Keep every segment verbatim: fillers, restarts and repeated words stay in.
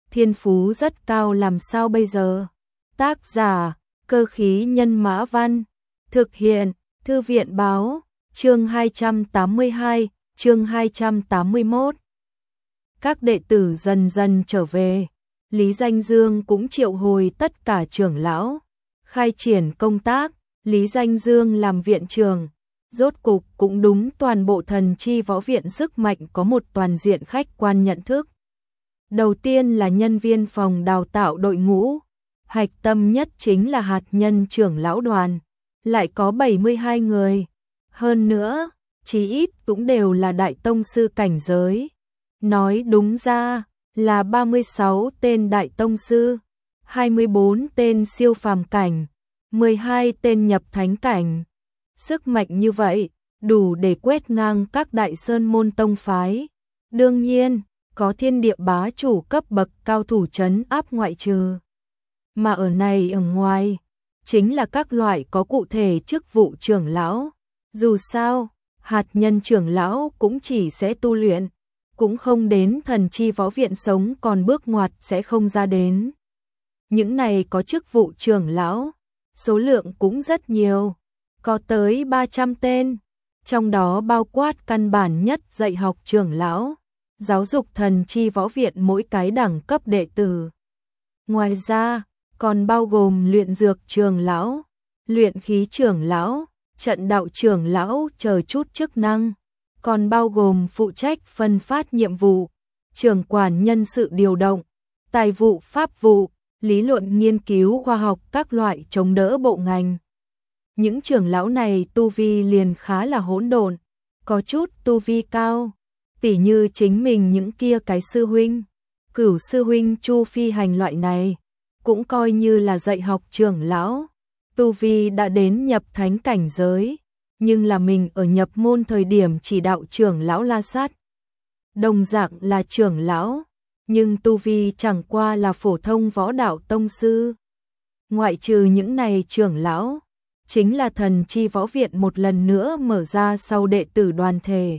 thiên phú rất cao làm sao bây giờ? Tác giả, Cơ khí nhân Mã Văn. Thực hiện, Thư viện báo, chương hai trăm tám mươi hai, chương hai trăm tám mươi mốt. Các đệ tử dần dần trở về, Lý Danh Dương cũng triệu hồi tất cả trưởng lão, khai triển công tác. Lý Danh Dương làm viện trưởng, rốt cục cũng đúng toàn bộ Thần Chi Võ Viện sức mạnh có một toàn diện khách quan nhận thức. Đầu tiên là nhân viên phòng đào tạo đội ngũ, hạch tâm nhất chính là hạt nhân trưởng lão đoàn, lại có bảy mươi hai người, hơn nữa, chí ít cũng đều là đại tông sư cảnh giới. Nói đúng ra là ba mươi sáu tên đại tông sư, hai mươi bốn tên siêu phàm cảnh, mười hai tên nhập thánh cảnh. Sức mạnh như vậy, đủ để quét ngang các đại sơn môn tông phái. Đương nhiên, có thiên địa bá chủ cấp bậc cao thủ trấn áp ngoại trừ. Mà ở này ở ngoài, chính là các loại có cụ thể chức vụ trưởng lão. Dù sao, hạt nhân trưởng lão cũng chỉ sẽ tu luyện, cũng không đến Thần Chi Võ Viện sống còn bước ngoặt sẽ không ra đến. Những này có chức vụ trưởng lão, số lượng cũng rất nhiều, có tới ba trăm tên, trong đó bao quát căn bản nhất dạy học trưởng lão, giáo dục Thần Chi Võ Viện mỗi cái đẳng cấp đệ tử. Ngoài ra, còn bao gồm luyện dược trưởng lão, luyện khí trưởng lão, trận đạo trưởng lão chờ chút chức năng, còn bao gồm phụ trách phân phát nhiệm vụ, trưởng quản nhân sự điều động, tài vụ pháp vụ, lý luận nghiên cứu khoa học các loại chống đỡ bộ ngành. Những trưởng lão này tu vi liền khá là hỗn độn, có chút tu vi cao, tỉ như chính mình những kia cái sư huynh, cửu sư huynh Chu Phi Hành loại này, cũng coi như là dạy học trưởng lão, tu vi đã đến nhập thánh cảnh giới, nhưng là mình ở nhập môn thời điểm chỉ đạo trưởng lão La Sát. Đồng dạng là trưởng lão, nhưng tu vi chẳng qua là phổ thông võ đạo tông sư. Ngoại trừ những này trưởng lão, chính là Thần Chi Võ Viện một lần nữa mở ra sau đệ tử đoàn thể.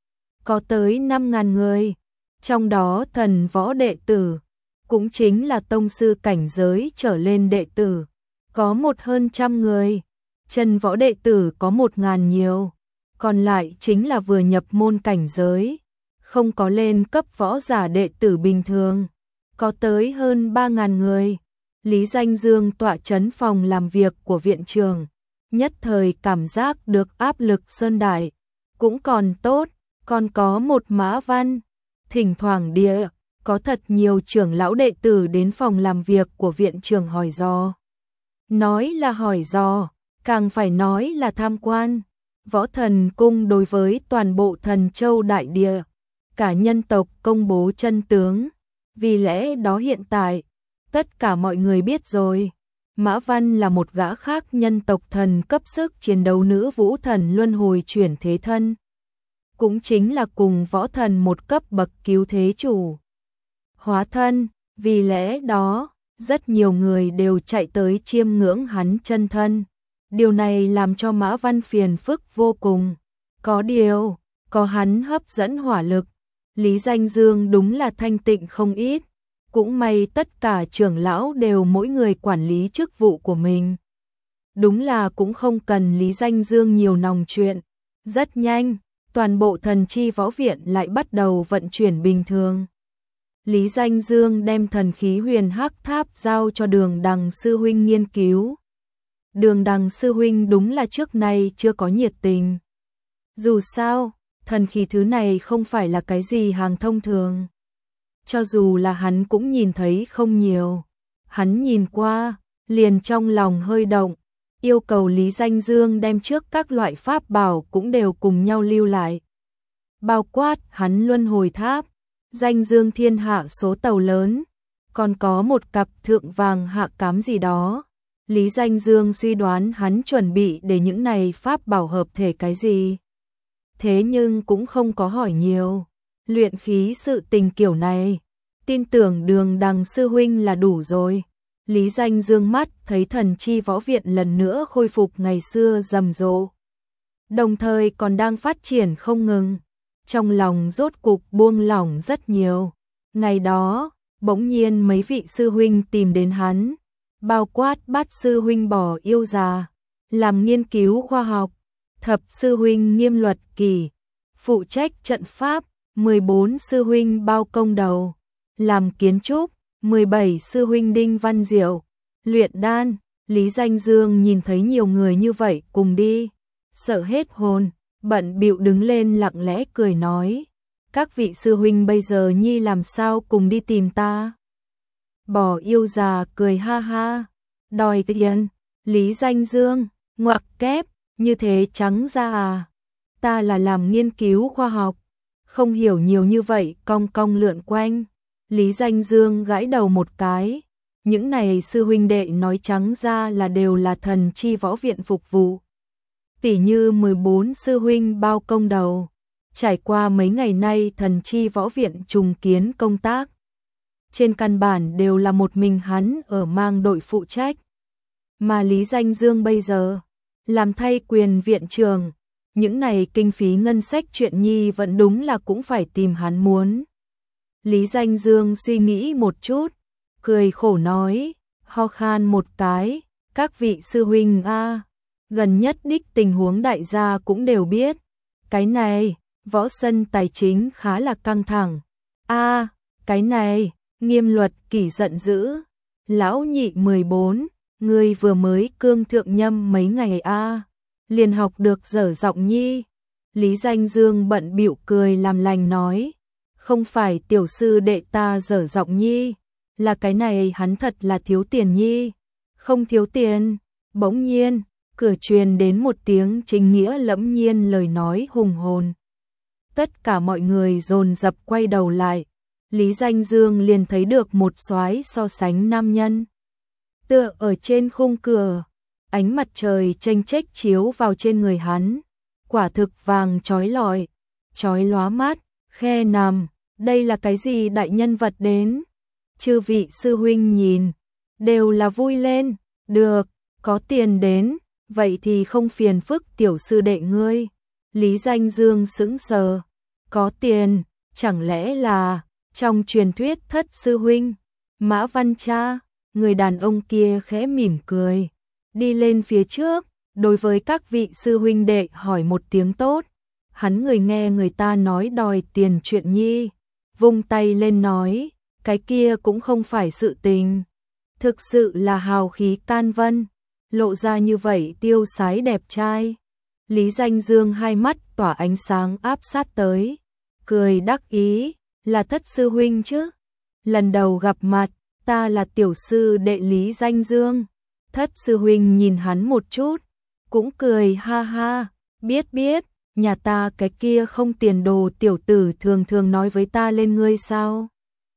Có tới năm nghìn người, trong đó thần võ đệ tử, cũng chính là tông sư cảnh giới trở lên đệ tử, có một hơn trăm người, chân võ đệ tử có một ngàn nhiều, còn lại chính là vừa nhập môn cảnh giới, không có lên cấp võ giả đệ tử bình thường, có tới hơn ba nghìn người. Lý Danh Dương tọa trấn phòng làm việc của viện trường, nhất thời cảm giác được áp lực sơn đại, cũng còn tốt, còn có một Mã Văn, thỉnh thoảng địa, có thật nhiều trưởng lão đệ tử đến phòng làm việc của viện trường hỏi dò. Nói là hỏi dò, càng phải nói là tham quan. Võ Thần Cung đối với toàn bộ Thần Châu đại địa, cả nhân tộc công bố chân tướng, vì lẽ đó hiện tại, tất cả mọi người biết rồi, Mã Văn là một gã khác nhân tộc thần cấp sức chiến đấu nữ vũ thần luân hồi chuyển thế thân. Cũng chính là cùng võ thần một cấp bậc cứu thế chủ. Hóa thân, vì lẽ đó, rất nhiều người đều chạy tới chiêm ngưỡng hắn chân thân. Điều này làm cho Mã Văn phiền phức vô cùng. Có điều, có hắn hấp dẫn hỏa lực, Lý Danh Dương đúng là thanh tịnh không ít. Cũng may tất cả trưởng lão đều mỗi người quản lý chức vụ của mình. Đúng là cũng không cần Lý Danh Dương nhiều nòng chuyện. Rất nhanh, toàn bộ Thần Chi Võ Viện lại bắt đầu vận chuyển bình thường. Lý Danh Dương đem thần khí huyền hắc tháp giao cho Đường Đằng sư huynh nghiên cứu. Đường Đằng sư huynh đúng là trước nay chưa có nhiệt tình. Dù sao, thần khí thứ này không phải là cái gì hàng thông thường. Cho dù là hắn cũng nhìn thấy không nhiều. Hắn nhìn qua, liền trong lòng hơi động, yêu cầu Lý Danh Dương đem trước các loại pháp bảo cũng đều cùng nhau lưu lại. Bao quát hắn luân hồi tháp, danh dương thiên hạ số tàu lớn, còn có một cặp thượng vàng hạ cám gì đó. Lý Danh Dương suy đoán hắn chuẩn bị để những này pháp bảo hợp thể cái gì. Thế nhưng cũng không có hỏi nhiều. Luyện khí sự tình kiểu này, tin tưởng Đường Đằng sư huynh là đủ rồi. Lý Danh Dương mắt thấy Thần Chi Võ Viện lần nữa khôi phục ngày xưa rầm rộ, đồng thời còn đang phát triển không ngừng. Trong lòng rốt cục buông lỏng rất nhiều. Ngày đó, bỗng nhiên mấy vị sư huynh tìm đến hắn, bao quát Bát sư huynh Bỏ Yêu Già, làm nghiên cứu khoa học, Thập sư huynh Nghiêm Luật Kỳ, phụ trách trận pháp, mười bốn sư huynh Bao Công Đầu, làm kiến trúc, mười bảy sư huynh Đinh Văn Diệu, luyện đan. Lý Danh Dương nhìn thấy nhiều người như vậy cùng đi, sợ hết hồn, bận bịu đứng lên lặng lẽ cười nói, các vị sư huynh bây giờ nhi làm sao cùng đi tìm ta? Bỏ Yêu Già cười ha ha, đòi tiền. Lý Danh Dương, ngoặc kép, như thế trắng ra à? Ta là làm nghiên cứu khoa học, không hiểu nhiều như vậy, cong cong lượn quanh. Lý Danh Dương gãi đầu một cái, những này sư huynh đệ nói trắng ra là đều là thần chi võ viện phục vụ. Tỉ như mười bốn sư huynh Bao Công Đầu, trải qua mấy ngày nay thần chi võ viện trùng kiến công tác. Trên căn bản đều là một mình hắn ở mang đội phụ trách. Mà Lý Danh Dương bây giờ, làm thay quyền viện trường, những này kinh phí ngân sách chuyện nhi vẫn đúng là cũng phải tìm hắn muốn. Lý Danh Dương suy nghĩ một chút, cười khổ nói, ho khan một cái, các vị sư huynh a, gần nhất đích tình huống đại gia cũng đều biết. Cái này, võ sân tài chính khá là căng thẳng. A, cái này, Nghiêm Luật Kỳ giận dữ. Lão nhị mười bốn, ngươi vừa mới cương thượng nhâm mấy ngày a, liền học được dở giọng nhi. Lý Danh Dương bận bịu cười làm lành nói, không phải tiểu sư đệ ta dở giọng nhi, là cái này hắn thật là thiếu tiền nhi. Không thiếu tiền. Bỗng nhiên, cửa truyền đến một tiếng chính nghĩa lẫm nhiên lời nói hùng hồn. Tất cả mọi người dồn dập quay đầu lại, Lý Danh Dương liền thấy được một soái so sánh nam nhân. Tựa ở trên khung cửa, ánh mặt trời chênh chếch chiếu vào trên người hắn, quả thực vàng chói lọi, chói lóa mắt, khe nằm, đây là cái gì đại nhân vật đến? Chư vị sư huynh nhìn, đều là vui lên, được, có tiền đến, vậy thì không phiền phức tiểu sư đệ ngươi. Lý Danh Dương sững sờ, có tiền, chẳng lẽ là trong truyền thuyết thất sư huynh, Mã Văn Cha? Người đàn ông kia khẽ mỉm cười, đi lên phía trước, đối với các vị sư huynh đệ hỏi một tiếng tốt. Hắn người nghe người ta nói đòi tiền chuyện nhi, vung tay lên nói, cái kia cũng không phải sự tình. Thực sự là hào khí can vân, lộ ra như vậy tiêu sái đẹp trai. Lý Danh Dương hai mắt tỏa ánh sáng áp sát tới, cười đắc ý, là thất sư huynh chứ? Lần đầu gặp mặt, ta là tiểu sư đệ Lý Danh Dương. Thất sư huynh nhìn hắn một chút, cũng cười ha ha, biết biết, nhà ta cái kia không tiền đồ tiểu tử thường thường nói với ta lên ngươi sao?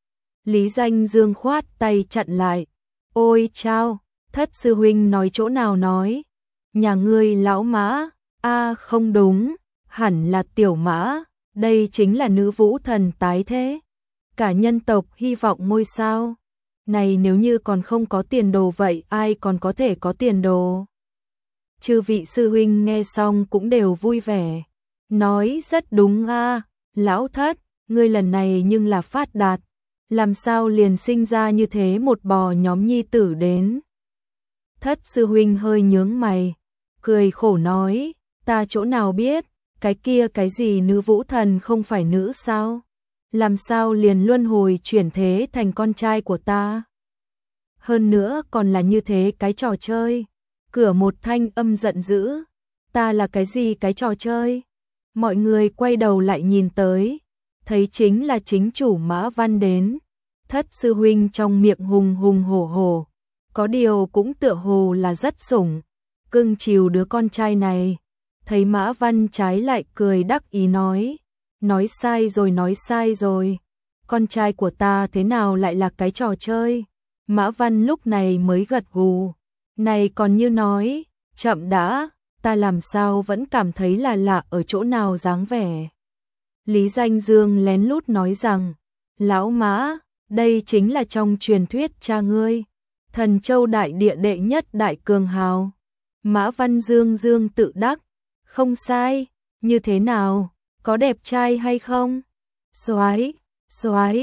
Lý Danh Dương khoát tay chặn lại, ôi chao, thất sư huynh nói chỗ nào nói? Nhà ngươi lão Mã, a không đúng, hẳn là tiểu Mã, đây chính là nữ vũ thần tái thế. Cả nhân tộc hy vọng ngôi sao. Này nếu như còn không có tiền đồ vậy ai còn có thể có tiền đồ? Chư vị sư huynh nghe xong cũng đều vui vẻ, nói rất đúng a, lão thất, ngươi lần này nhưng là phát đạt, làm sao liền sinh ra như thế một bò nhóm nhi tử đến? Thất sư huynh hơi nhướng mày, cười khổ nói, ta chỗ nào biết, cái kia cái gì nữ vũ thần không phải nữ sao? Làm sao liền luân hồi chuyển thế thành con trai của ta? Hơn nữa còn là như thế cái trò chơi. Cửa một thanh âm giận dữ, ta là cái gì cái trò chơi? Mọi người quay đầu lại nhìn tới, thấy chính là chính chủ Mã Văn đến. Thất sư huynh trong miệng hùng hùng hổ hổ, có điều cũng tựa hồ là rất sủng, cưng chiều đứa con trai này. Thấy Mã Văn trái lại cười đắc ý nói, nói sai rồi nói sai rồi, con trai của ta thế nào lại là cái trò chơi? Mã Văn lúc này mới gật gù, này còn như nói, chậm đã, ta làm sao vẫn cảm thấy là lạ ở chỗ nào dáng vẻ. Lý Danh Dương lén lút nói rằng, lão Mã, đây chính là trong truyền thuyết cha ngươi, Thần Châu đại địa đệ nhất đại cường hào. Mã Văn Dương Dương tự đắc, không sai, như thế nào, có đẹp trai hay không? Soái, soái,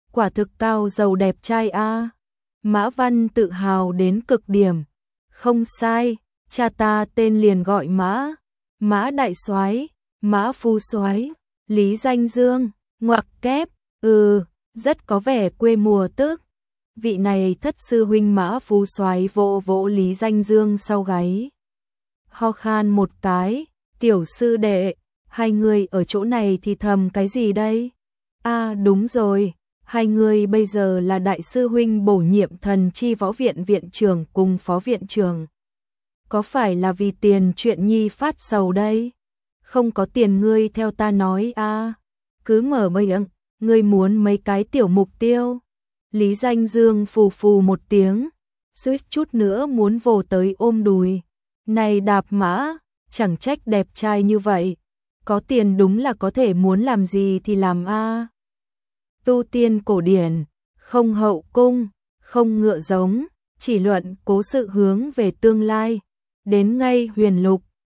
quả thực cao giàu đẹp trai a. Mã Văn tự hào đến cực điểm. Không sai, cha ta tên liền gọi Mã, Mã đại soái, Mã phu soái, Lý Danh Dương, ngoặc kép, ừ, rất có vẻ quê mùa tức. Vị này thất sư huynh Mã phu soái vỗ vỗ Lý Danh Dương sau gáy. Ho khan một cái, tiểu sư đệ, hai người ở chỗ này thì thầm cái gì đây? À đúng rồi, hai người bây giờ là đại sư huynh bổ nhiệm Thần Chi Võ Viện viện trưởng cùng phó viện trưởng. Có phải là vì tiền chuyện nhi phát sầu đây? Không có tiền ngươi theo ta nói a, cứ mở miệng, ngươi muốn mấy cái tiểu mục tiêu. Lý Danh Dương phù phù một tiếng, suýt chút nữa muốn vồ tới ôm đùi. Này đạp mã, chẳng trách đẹp trai như vậy, có tiền đúng là có thể muốn làm gì thì làm a. Tu tiên cổ điển, không hậu cung, không ngựa giống, chỉ luận cố sự hướng về tương lai, đến ngay huyền lục,